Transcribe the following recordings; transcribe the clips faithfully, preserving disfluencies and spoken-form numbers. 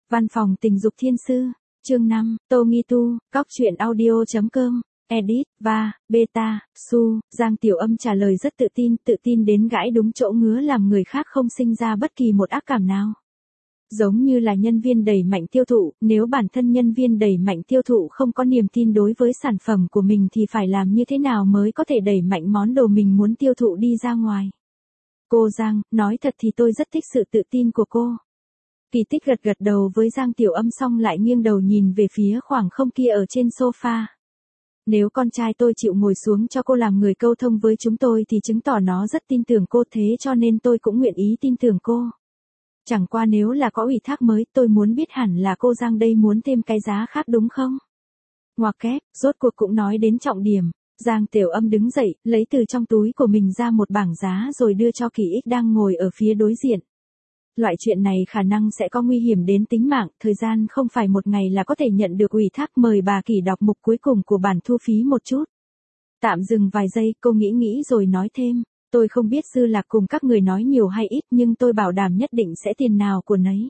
Văn phòng tình dục thiên sư, chương năm, Tô Nghi Tu, cóc truyện audio.com, edit, va, beta, su, Giang Tiểu Âm trả lời rất tự tin, tự tin đến gãi đúng chỗ ngứa làm người khác không sinh ra bất kỳ một ác cảm nào. Giống như là nhân viên đẩy mạnh tiêu thụ, nếu bản thân nhân viên đẩy mạnh tiêu thụ không có niềm tin đối với sản phẩm của mình thì phải làm như thế nào mới có thể đẩy mạnh món đồ mình muốn tiêu thụ đi ra ngoài. Cô Giang, nói thật thì tôi rất thích sự tự tin của cô. Kỳ Tích gật gật đầu với Giang Tiểu Âm xong lại nghiêng đầu nhìn về phía khoảng không kia ở trên sofa. Nếu con trai tôi chịu ngồi xuống cho cô làm người câu thông với chúng tôi thì chứng tỏ nó rất tin tưởng cô, thế cho nên tôi cũng nguyện ý tin tưởng cô. Chẳng qua nếu là có ủy thác mới tôi muốn biết hẳn là cô Giang đây muốn thêm cái giá khác đúng không? Ngoặc kép, rốt cuộc cũng nói đến trọng điểm. Giang Tiểu Âm đứng dậy, lấy từ trong túi của mình ra một bảng giá rồi đưa cho Kỳ Ích đang ngồi ở phía đối diện. Loại chuyện này khả năng sẽ có nguy hiểm đến tính mạng, thời gian không phải một ngày là có thể nhận được ủy thác, mời bà Kỳ đọc mục cuối cùng của bản thu phí một chút. Tạm dừng vài giây, cô nghĩ nghĩ rồi nói thêm, tôi không biết Sư Lạc cùng các người nói nhiều hay ít nhưng tôi bảo đảm nhất định sẽ tiền nào của nấy.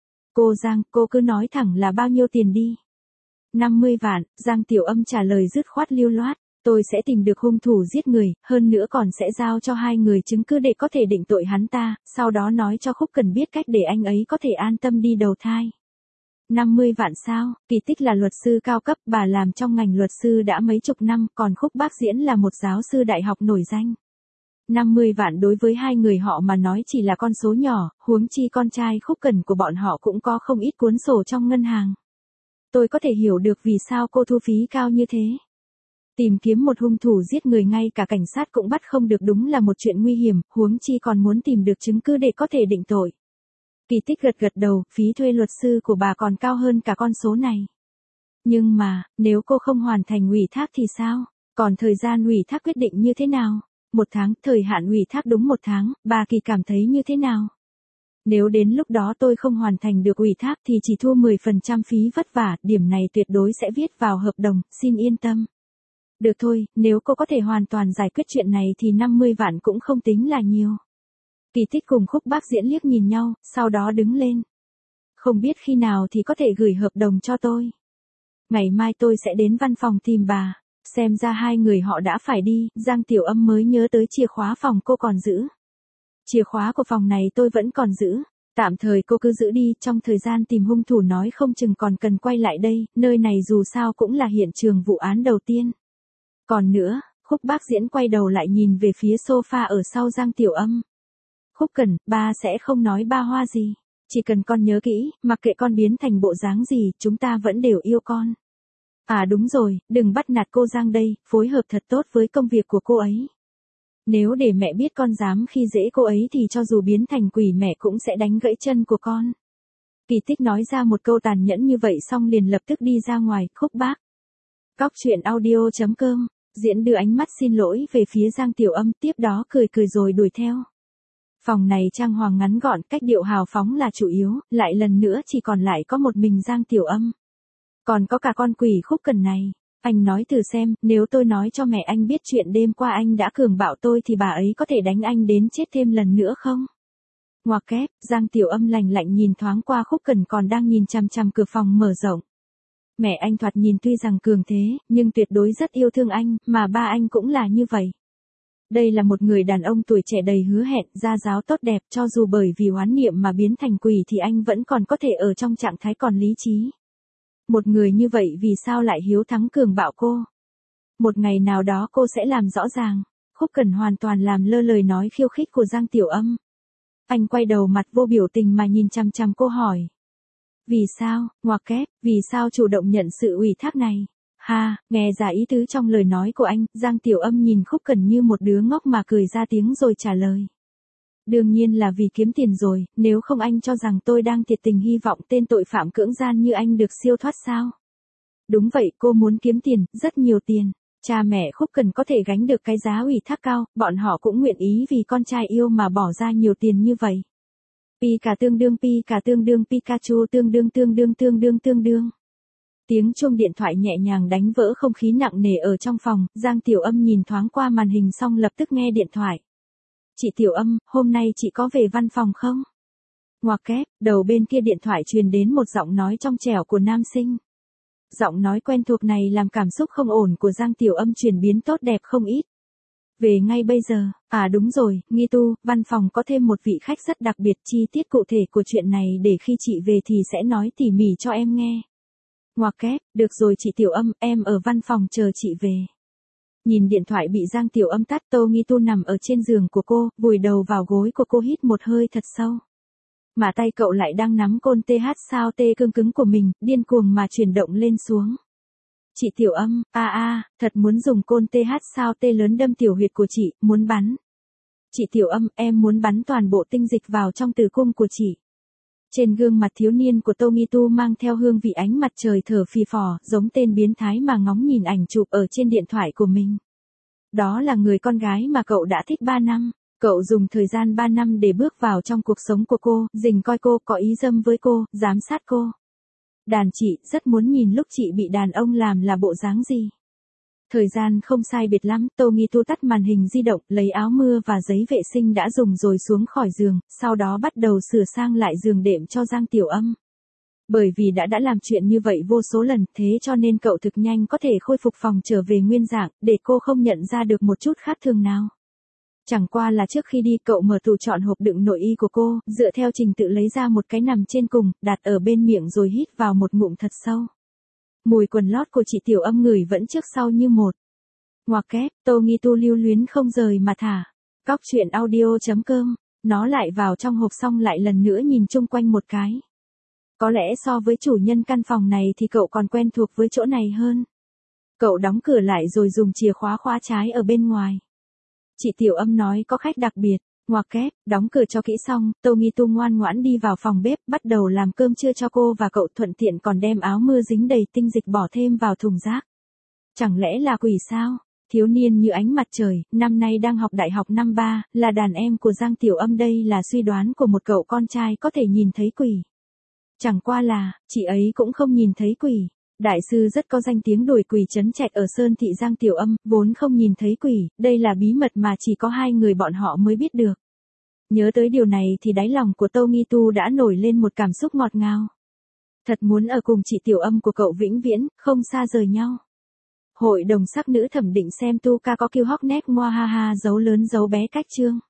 Cô Giang, cô cứ nói thẳng là bao nhiêu tiền đi. năm mươi vạn, Giang Tiểu Âm trả lời dứt khoát lưu loát. Tôi sẽ tìm được hung thủ giết người, hơn nữa còn sẽ giao cho hai người chứng cứ để có thể định tội hắn ta, sau đó nói cho Khúc Cần biết cách để anh ấy có thể an tâm đi đầu thai. năm mươi vạn sao? Kỳ Tích là luật sư cao cấp, bà làm trong ngành luật sư đã mấy chục năm, còn Khúc Bác Diễn là một giáo sư đại học nổi danh. năm mươi vạn đối với hai người họ mà nói chỉ là con số nhỏ, huống chi con trai Khúc Cần của bọn họ cũng có không ít cuốn sổ trong ngân hàng. Tôi có thể hiểu được vì sao cô thu phí cao như thế. Tìm kiếm một hung thủ giết người ngay cả cảnh sát cũng bắt không được đúng là một chuyện nguy hiểm, huống chi còn muốn tìm được chứng cứ để có thể định tội. Kỳ Tích gật gật đầu, phí thuê luật sư của bà còn cao hơn cả con số này. Nhưng mà, nếu cô không hoàn thành ủy thác thì sao? Còn thời gian ủy thác quyết định như thế nào? Một tháng, thời hạn ủy thác đúng một tháng, bà Kỳ cảm thấy như thế nào? Nếu đến lúc đó tôi không hoàn thành được ủy thác thì chỉ thua mười phần trăm phí vất vả, điểm này tuyệt đối sẽ viết vào hợp đồng, xin yên tâm. Được thôi, nếu cô có thể hoàn toàn giải quyết chuyện này thì năm mươi vạn cũng không tính là nhiều. Kỳ Tích cùng Khúc Bác Diễn liếc nhìn nhau, sau đó đứng lên. Không biết khi nào thì có thể gửi hợp đồng cho tôi. Ngày mai tôi sẽ đến văn phòng tìm bà, xem ra hai người họ đã phải đi, Giang Tiểu Âm mới nhớ tới chìa khóa phòng cô còn giữ. Chìa khóa của phòng này tôi vẫn còn giữ, tạm thời cô cứ giữ đi, trong thời gian tìm hung thủ nói không chừng còn cần quay lại đây, nơi này dù sao cũng là hiện trường vụ án đầu tiên. Còn nữa, Khúc Bác Diễn quay đầu lại nhìn về phía sofa ở sau Giang Tiểu Âm. Khúc Cần, ba sẽ không nói ba hoa gì. Chỉ cần con nhớ kỹ, mặc kệ con biến thành bộ dáng gì, chúng ta vẫn đều yêu con. À đúng rồi, đừng bắt nạt cô Giang đây, phối hợp thật tốt với công việc của cô ấy. Nếu để mẹ biết con dám khi dễ cô ấy thì cho dù biến thành quỷ mẹ cũng sẽ đánh gãy chân của con. Kỳ Tích nói ra một câu tàn nhẫn như vậy xong liền lập tức đi ra ngoài, Khúc Bác. Cóc truyện audio.com, Diễn đưa ánh mắt xin lỗi về phía Giang Tiểu Âm, tiếp đó cười cười rồi đuổi theo. Phòng này trang hoàng ngắn gọn, cách điệu hào phóng là chủ yếu, lại lần nữa chỉ còn lại có một mình Giang Tiểu Âm. Còn có cả con quỷ Khúc Cần này. Anh nói thử xem, nếu tôi nói cho mẹ anh biết chuyện đêm qua anh đã cường bạo tôi thì bà ấy có thể đánh anh đến chết thêm lần nữa không? Ngoặc kép, Giang Tiểu Âm lạnh lạnh nhìn thoáng qua Khúc Cần còn đang nhìn chằm chằm cửa phòng mở rộng. Mẹ anh thoạt nhìn tuy rằng cường thế, nhưng tuyệt đối rất yêu thương anh, mà ba anh cũng là như vậy. Đây là một người đàn ông tuổi trẻ đầy hứa hẹn, gia giáo tốt đẹp, cho dù bởi vì oán niệm mà biến thành quỷ thì anh vẫn còn có thể ở trong trạng thái còn lý trí. Một người như vậy vì sao lại hiếu thắng cường bạo cô? Một ngày nào đó cô sẽ làm rõ ràng. Khúc Cần hoàn toàn làm lơ lời nói khiêu khích của Giang Tiểu Âm. Anh quay đầu mặt vô biểu tình mà nhìn chằm chằm cô hỏi. Vì sao, ngoặc kép, vì sao chủ động nhận sự ủy thác này? Ha, nghe ra ý tứ trong lời nói của anh, Giang Tiểu Âm nhìn Khúc Cần như một đứa ngốc mà cười ra tiếng rồi trả lời. Đương nhiên là vì kiếm tiền rồi, nếu không anh cho rằng tôi đang thiệt tình hy vọng tên tội phạm cưỡng gian như anh được siêu thoát sao? Đúng vậy, cô muốn kiếm tiền, rất nhiều tiền. Cha mẹ Khúc Cần có thể gánh được cái giá ủy thác cao, bọn họ cũng nguyện ý vì con trai yêu mà bỏ ra nhiều tiền như vậy. Pi cả tương đương pi cả tương đương Pikachu tương đương tương đương tương đương tương đương. Tiếng chuông điện thoại nhẹ nhàng đánh vỡ không khí nặng nề ở trong phòng, Giang Tiểu Âm nhìn thoáng qua màn hình xong lập tức nghe điện thoại. Chị Tiểu Âm, hôm nay chị có về văn phòng không? Ngoặc kép, đầu bên kia điện thoại truyền đến một giọng nói trong trẻo của nam sinh. Giọng nói quen thuộc này làm cảm xúc không ổn của Giang Tiểu Âm chuyển biến tốt đẹp không ít. Về ngay bây giờ, à đúng rồi, Nghi Tu, văn phòng có thêm một vị khách rất đặc biệt, chi tiết cụ thể của chuyện này để khi chị về thì sẽ nói tỉ mỉ cho em nghe. Ngoặc kép, được rồi chị Tiểu Âm, em ở văn phòng chờ chị về. Nhìn điện thoại bị Giang Tiểu Âm tắt, Tô Nghi Tu nằm ở trên giường của cô, vùi đầu vào gối của cô hít một hơi thật sâu. Mà tay cậu lại đang nắm côn tê hát sao tê cương cứng của mình, điên cuồng mà chuyển động lên xuống. Chị Tiểu Âm, a a, thật muốn dùng côn tê hát sao tê lớn đâm tiểu huyệt của chị, muốn bắn. Chị Tiểu Âm, em muốn bắn toàn bộ tinh dịch vào trong tử cung của chị. Trên gương mặt thiếu niên của Tô Nghi Tu mang theo hương vị ánh mặt trời thở phì phò, giống tên biến thái mà ngóng nhìn ảnh chụp ở trên điện thoại của mình. Đó là người con gái mà cậu đã thích ba năm. Cậu dùng thời gian ba năm để bước vào trong cuộc sống của cô, rình coi cô, có ý dâm với cô, giám sát cô. Đàn chị, rất muốn nhìn lúc chị bị đàn ông làm là bộ dáng gì. Thời gian không sai biệt lắm, Tô Nghi Tu tắt màn hình di động, lấy áo mưa và giấy vệ sinh đã dùng rồi xuống khỏi giường, sau đó bắt đầu sửa sang lại giường đệm cho Giang Tiểu Âm. Bởi vì đã đã làm chuyện như vậy vô số lần, thế cho nên cậu thực nhanh có thể khôi phục phòng trở về nguyên dạng, để cô không nhận ra được một chút khác thường nào. Chẳng qua là trước khi đi cậu mở tủ chọn hộp đựng nội y của cô, dựa theo trình tự lấy ra một cái nằm trên cùng, đặt ở bên miệng rồi hít vào một ngụm thật sâu. Mùi quần lót của chị Tiểu Âm ngửi vẫn trước sau như một. Ngoặc kép, Tô Nghi Tu lưu luyến không rời mà thả. Cóc truyện audio chấm com, nó lại vào trong hộp xong lại lần nữa nhìn chung quanh một cái. Có lẽ so với chủ nhân căn phòng này thì cậu còn quen thuộc với chỗ này hơn. Cậu đóng cửa lại rồi dùng chìa khóa khóa trái ở bên ngoài. Chị Tiểu Âm nói có khách đặc biệt, ngoặc kép, đóng cửa cho kỹ xong, Tô Nghi Tu ngoan ngoãn đi vào phòng bếp, bắt đầu làm cơm trưa cho cô và cậu, thuận tiện còn đem áo mưa dính đầy tinh dịch bỏ thêm vào thùng rác. Chẳng lẽ là quỷ sao? Thiếu niên như ánh mặt trời, năm nay đang học đại học năm ba, là đàn em của Giang Tiểu Âm, đây là suy đoán của một cậu con trai có thể nhìn thấy quỷ. Chẳng qua là, chị ấy cũng không nhìn thấy quỷ. Đại sư rất có danh tiếng đuổi quỷ trấn trạch ở Sơn Thị. Giang Tiểu Âm vốn không nhìn thấy quỷ, đây là bí mật mà chỉ có hai người bọn họ mới biết được. Nhớ tới điều này thì đáy lòng của Tô Nghi Tu đã nổi lên một cảm xúc ngọt ngào. Thật muốn ở cùng chị Tiểu Âm của cậu vĩnh viễn, không xa rời nhau. Hội đồng sắc nữ thẩm định xem tu ca có kêu hóc nét ngoa ha ha dấu lớn dấu bé cách chương.